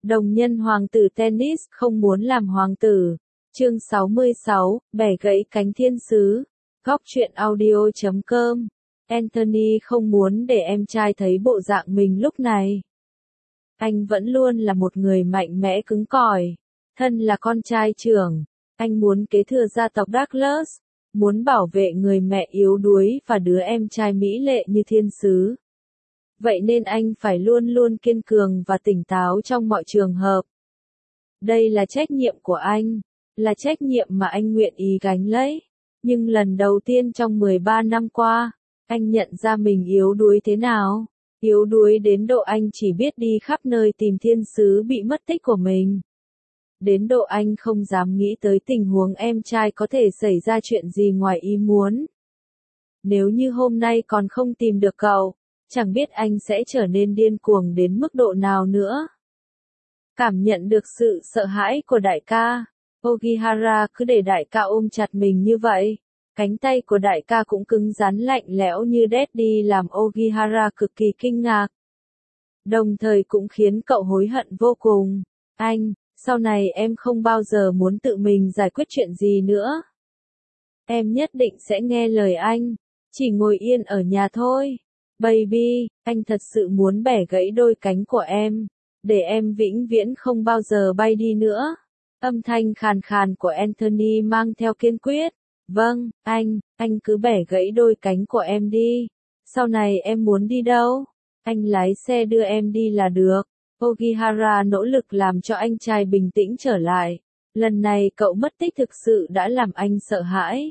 Đồng nhân hoàng tử tennis không muốn làm hoàng tử. Chương 66, bẻ gãy cánh thiên sứ. Góc truyện audio.com. Anthony không muốn để em trai thấy bộ dạng mình lúc này. Anh vẫn luôn là một người mạnh mẽ cứng cỏi. Thân là con trai trưởng, anh muốn kế thừa gia tộc Douglas, muốn bảo vệ người mẹ yếu đuối và đứa em trai mỹ lệ như thiên sứ. Vậy nên anh phải luôn luôn kiên cường và tỉnh táo trong mọi trường hợp. Đây là trách nhiệm của anh, là trách nhiệm mà anh nguyện ý gánh lấy. Nhưng lần đầu tiên trong 13 năm qua, anh nhận ra mình yếu đuối thế nào. Yếu đuối đến độ anh chỉ biết đi khắp nơi tìm thiên sứ bị mất tích của mình. Đến độ anh không dám nghĩ tới tình huống em trai có thể xảy ra chuyện gì ngoài ý muốn. Nếu như hôm nay còn không tìm được cậu, chẳng biết anh sẽ trở nên điên cuồng đến mức độ nào nữa. Cảm nhận được sự sợ hãi của đại ca, Ogihara cứ để đại ca ôm chặt mình như vậy. Cánh tay của đại ca cũng cứng rắn lạnh lẽo như Daddy làm Ogihara cực kỳ kinh ngạc. Đồng thời cũng khiến cậu hối hận vô cùng. Anh, sau này em không bao giờ muốn tự mình giải quyết chuyện gì nữa. Em nhất định sẽ nghe lời anh, chỉ ngồi yên ở nhà thôi. Baby, anh thật sự muốn bẻ gãy đôi cánh của em, để em vĩnh viễn không bao giờ bay đi nữa. Âm thanh khàn khàn của Anthony mang theo kiên quyết. Vâng, anh cứ bẻ gãy đôi cánh của em đi. Sau này em muốn đi đâu? Anh lái xe đưa em đi là được. Ogihara nỗ lực làm cho anh trai bình tĩnh trở lại. Lần này cậu mất tích thực sự đã làm anh sợ hãi.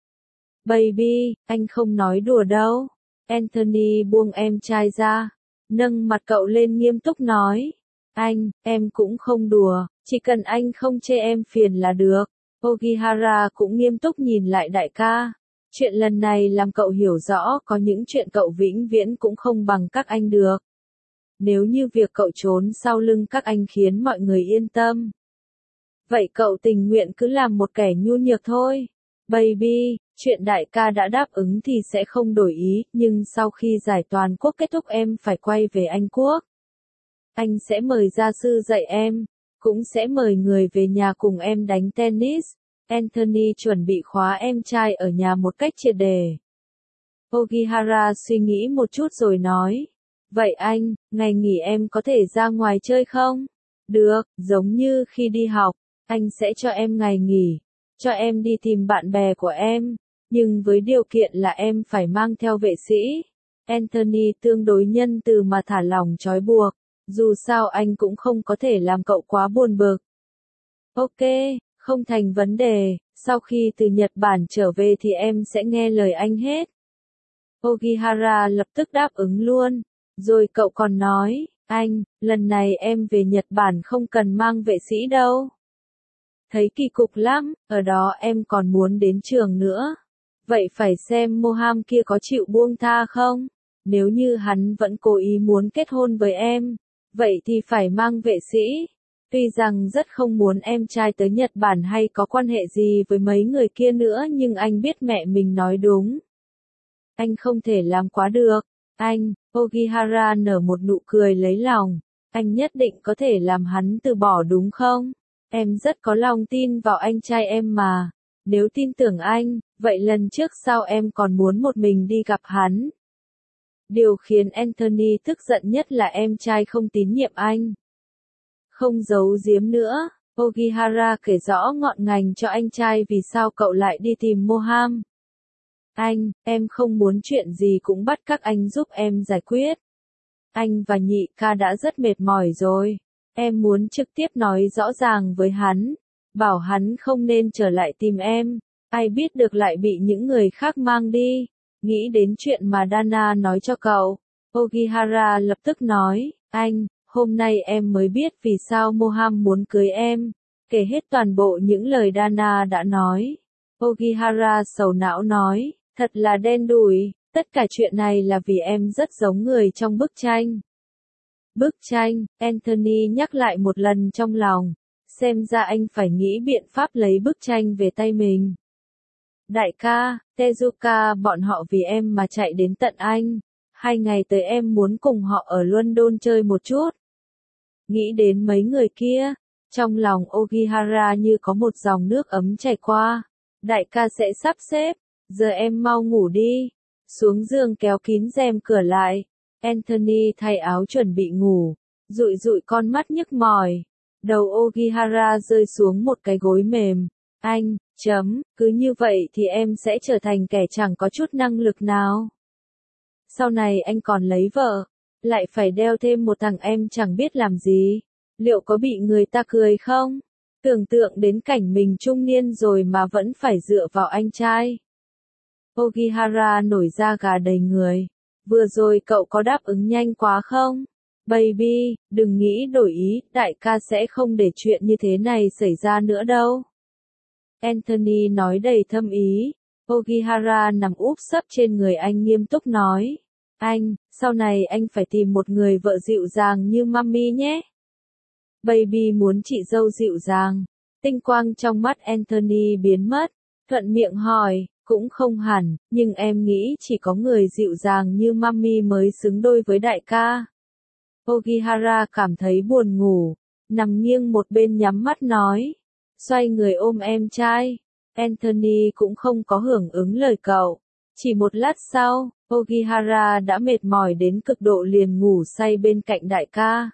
Baby, anh không nói đùa đâu. Anthony buông em trai ra, nâng mặt cậu lên nghiêm túc nói. Em cũng không đùa, chỉ cần anh không chê em phiền là được. Ogihara cũng nghiêm túc nhìn lại đại ca. Chuyện lần này làm cậu hiểu rõ có những chuyện cậu vĩnh viễn cũng không bằng các anh được. Nếu như việc cậu trốn sau lưng các anh khiến mọi người yên tâm, vậy cậu tình nguyện cứ làm một kẻ nhu nhược thôi. Baby, chuyện đại ca đã đáp ứng thì sẽ không đổi ý, nhưng sau khi giải toàn quốc kết thúc em phải quay về Anh Quốc. Anh sẽ mời gia sư dạy em, cũng sẽ mời người về nhà cùng em đánh tennis. Anthony chuẩn bị khóa em trai ở nhà một cách triệt để. Ogihara suy nghĩ một chút rồi nói. Vậy anh, ngày nghỉ em có thể ra ngoài chơi không? Được, giống như khi đi học, anh sẽ cho em ngày nghỉ, cho em đi tìm bạn bè của em, nhưng với điều kiện là em phải mang theo vệ sĩ. Anthony tương đối nhân từ mà thả lỏng trói buộc, dù sao anh cũng không có thể làm cậu quá buồn bực. Ok, không thành vấn đề, sau khi từ Nhật Bản trở về thì em sẽ nghe lời anh hết. Ogihara lập tức đáp ứng luôn, rồi cậu còn nói, lần này em về Nhật Bản không cần mang vệ sĩ đâu. Thấy kỳ cục lắm, ở đó em còn muốn đến trường nữa. Vậy phải xem Moham kia có chịu buông tha không? Nếu như hắn vẫn cố ý muốn kết hôn với em, vậy thì phải mang vệ sĩ. Tuy rằng rất không muốn em trai tới Nhật Bản hay có quan hệ gì với mấy người kia nữa, nhưng anh biết mẹ mình nói đúng. Anh không thể làm quá được. Ogihara nở một nụ cười lấy lòng. Anh nhất định có thể làm hắn từ bỏ đúng không? Em rất có lòng tin vào anh trai em mà. Nếu tin tưởng anh, vậy lần trước sao em còn muốn một mình đi gặp hắn? Điều khiến Anthony tức giận nhất là em trai không tín nhiệm anh. Không giấu giếm nữa, Ogihara kể rõ ngọn ngành cho anh trai vì sao cậu lại đi tìm Moham. Em không muốn chuyện gì cũng bắt các anh giúp em giải quyết. Anh và nhị ca đã rất mệt mỏi rồi. Em muốn trực tiếp nói rõ ràng với hắn, bảo hắn không nên trở lại tìm em. Ai biết được lại bị những người khác mang đi. Nghĩ đến chuyện mà Dana nói cho cậu, Ogihara lập tức nói, hôm nay em mới biết vì sao Moham muốn cưới em. Kể hết toàn bộ những lời Dana đã nói. Ogihara sầu não nói, thật là đen đủi, tất cả chuyện này là vì em rất giống người trong bức tranh. Bức tranh, Anthony nhắc lại một lần trong lòng, xem ra anh phải nghĩ biện pháp lấy bức tranh về tay mình. Đại ca, Tezuka bọn họ vì em mà chạy đến tận Anh. 2 ngày tới em muốn cùng họ ở London chơi một chút. Nghĩ đến mấy người kia, trong lòng Ogihara như có một dòng nước ấm chảy qua. Đại ca sẽ sắp xếp, giờ em mau ngủ đi. Xuống giường kéo kín rèm cửa lại. Anthony thay áo chuẩn bị ngủ, dụi dụi con mắt nhức mỏi. Đầu Ogihara rơi xuống một cái gối mềm. Anh, cứ như vậy thì em sẽ trở thành kẻ chẳng có chút năng lực nào. Sau này anh còn lấy vợ, lại phải đeo thêm một thằng em chẳng biết làm gì. Liệu có bị người ta cười không? Tưởng tượng đến cảnh mình trung niên rồi mà vẫn phải dựa vào anh trai. Ogihara nổi da gà đầy người. Vừa rồi cậu có đáp ứng nhanh quá không? Baby, đừng nghĩ đổi ý, đại ca sẽ không để chuyện như thế này xảy ra nữa đâu. Anthony nói đầy thâm ý. Ogihara nằm úp sấp trên người anh nghiêm túc nói. Anh, sau này anh phải tìm một người vợ dịu dàng như Mami nhé. Baby muốn chị dâu dịu dàng. Tinh quang trong mắt Anthony biến mất. Thuận miệng hỏi, cũng không hẳn, nhưng em nghĩ chỉ có người dịu dàng như Mami mới xứng đôi với đại ca. Ogihara cảm thấy buồn ngủ, nằm nghiêng một bên nhắm mắt nói. Xoay người ôm em trai. Anthony cũng không có hưởng ứng lời cậu. Chỉ một lát sau, Ogihara đã mệt mỏi đến cực độ liền ngủ say bên cạnh đại ca.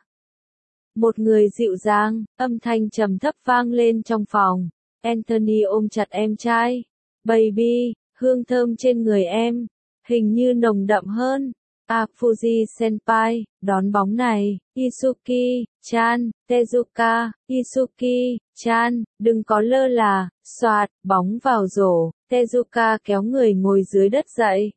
Một người dịu dàng, âm thanh trầm thấp vang lên trong phòng. Anthony ôm chặt em trai. Baby, hương thơm trên người em, hình như nồng đậm hơn. Fuji senpai, đón bóng này. Isuki-chan, Tezuka, Isuki-chan, đừng có lơ là. Xoạt, bóng vào rổ. Tezuka kéo người ngồi dưới đất dậy.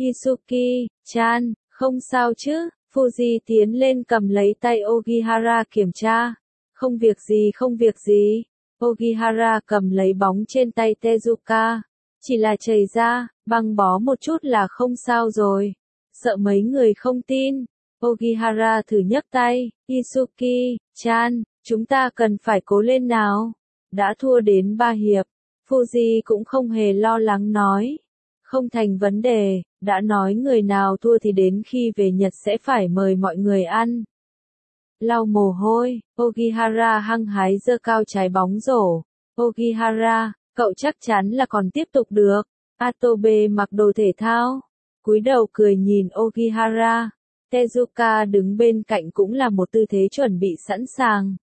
Isuki-chan, không sao chứ? Fuji tiến lên cầm lấy tay Ogihara kiểm tra. Không việc gì, không việc gì. Ogihara cầm lấy bóng trên tay Tezuka. Chỉ là chảy ra, băng bó một chút là không sao rồi. Sợ mấy người không tin. Ogihara thử nhấc tay. Isuki-chan, chúng ta cần phải cố lên nào. Đã thua đến 3 hiệp. Fuji cũng không hề lo lắng nói. Không thành vấn đề, đã nói người nào thua thì đến khi về Nhật sẽ phải mời mọi người ăn. Lau mồ hôi, Ogihara hăng hái giơ cao trái bóng rổ. Ogihara, cậu chắc chắn là còn tiếp tục được. Atobe mặc đồ thể thao, cúi đầu cười nhìn Ogihara. Tezuka đứng bên cạnh cũng là một tư thế chuẩn bị sẵn sàng.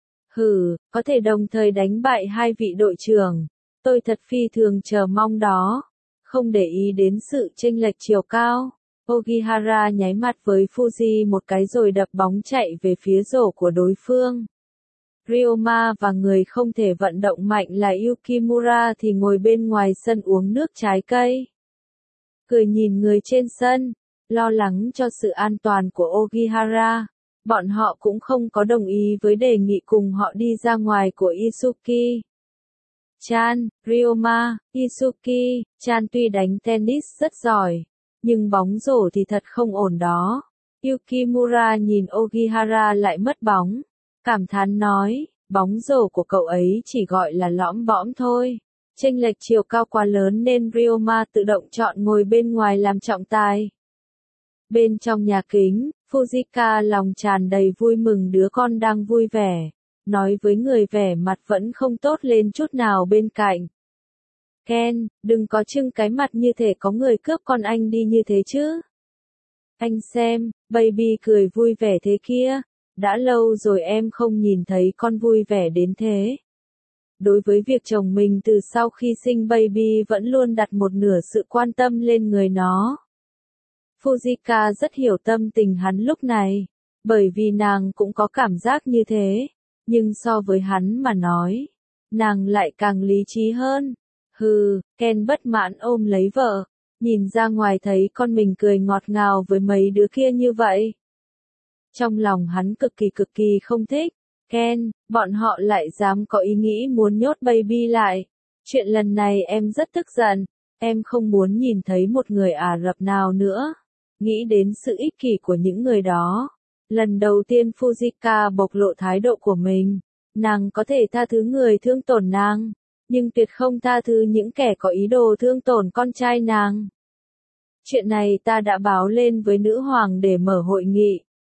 Có thể đồng thời đánh bại hai vị đội trưởng. Tôi thật phi thường chờ mong đó. Không để ý đến sự chênh lệch chiều cao. Ogihara nháy mắt với Fuji một cái rồi đập bóng chạy về phía rổ của đối phương. Ryoma và người không thể vận động mạnh là Yukimura thì ngồi bên ngoài sân uống nước trái cây. Cười nhìn người trên sân, lo lắng cho sự an toàn của Ogihara. Bọn họ cũng không có đồng ý với đề nghị cùng họ đi ra ngoài của Isuki. Chan, Ryoma, Isuki, Chan tuy đánh tennis rất giỏi, nhưng bóng rổ thì thật không ổn đó. Yukimura nhìn Ogihara lại mất bóng, cảm thán nói, bóng rổ của cậu ấy chỉ gọi là lõm bõm thôi. Chênh lệch chiều cao quá lớn nên Ryoma tự động chọn ngồi bên ngoài làm trọng tài. Bên trong nhà kính, Fujika lòng tràn đầy vui mừng đứa con đang vui vẻ. Nói với người vẻ mặt vẫn không tốt lên chút nào bên cạnh. Ken, đừng có trưng cái mặt như thể có người cướp con anh đi như thế chứ. Anh xem, baby cười vui vẻ thế kia. Đã lâu rồi em không nhìn thấy con vui vẻ đến thế. Đối với việc chồng mình từ sau khi sinh baby vẫn luôn đặt một nửa sự quan tâm lên người nó. Fujika rất hiểu tâm tình hắn lúc này, bởi vì nàng cũng có cảm giác như thế. Nhưng so với hắn mà nói, nàng lại càng lý trí hơn. Ken bất mãn ôm lấy vợ, nhìn ra ngoài thấy con mình cười ngọt ngào với mấy đứa kia như vậy. Trong lòng hắn cực kỳ không thích. Ken, bọn họ lại dám có ý nghĩ muốn nhốt baby lại. Chuyện lần này em rất tức giận, em không muốn nhìn thấy một người Ả Rập nào nữa. Nghĩ đến sự ích kỷ của những người đó. Lần đầu tiên Fujika bộc lộ thái độ của mình, nàng có thể tha thứ người thương tổn nàng, nhưng tuyệt không tha thứ những kẻ có ý đồ thương tổn con trai nàng. Chuyện này ta đã báo lên với nữ hoàng để mở hội nghị.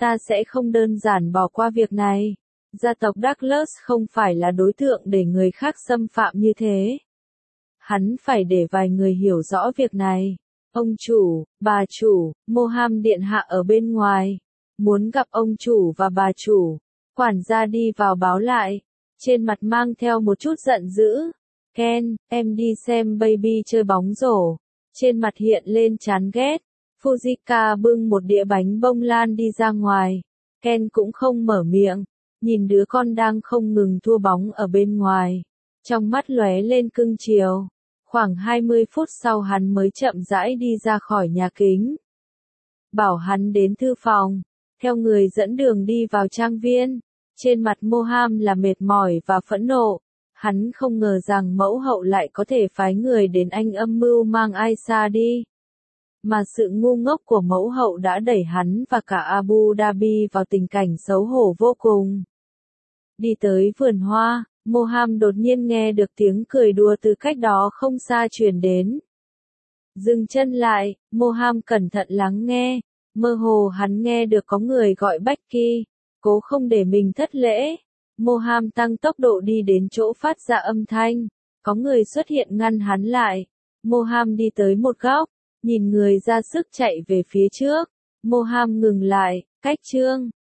ta sẽ không đơn giản bỏ qua việc này. Gia tộc Douglas không phải là đối tượng để người khác xâm phạm như thế. Hắn phải để vài người hiểu rõ việc này. Ông chủ, bà chủ, Moham điện hạ ở bên ngoài. Muốn gặp ông chủ và bà chủ. Quản gia đi vào báo lại. Trên mặt mang theo một chút giận dữ. Ken, em đi xem baby chơi bóng rổ. Trên mặt hiện lên chán ghét. Fujika bưng một đĩa bánh bông lan đi ra ngoài. Ken cũng không mở miệng. Nhìn đứa con đang không ngừng thua bóng ở bên ngoài. Trong mắt lóe lên cưng chiều. Khoảng 20 phút sau hắn mới chậm rãi đi ra khỏi nhà kính. Bảo hắn đến thư phòng. Theo người dẫn đường đi vào trang viên. Trên mặt Moham là mệt mỏi và phẫn nộ. Hắn không ngờ rằng mẫu hậu lại có thể phái người đến Anh âm mưu mang Aisha đi. Mà sự ngu ngốc của mẫu hậu đã đẩy hắn và cả Abu Dhabi vào tình cảnh xấu hổ vô cùng. Đi tới vườn hoa, Moham đột nhiên nghe được tiếng cười đùa từ cách đó không xa truyền đến. Dừng chân lại, Moham cẩn thận lắng nghe. Mơ hồ hắn nghe được có người gọi Becky. Cố không để mình thất lễ. Moham tăng tốc độ đi đến chỗ phát ra âm thanh. Có người xuất hiện ngăn hắn lại. Moham đi tới một góc. Nhìn người ra sức chạy về phía trước. Moham ngừng lại, cách chương.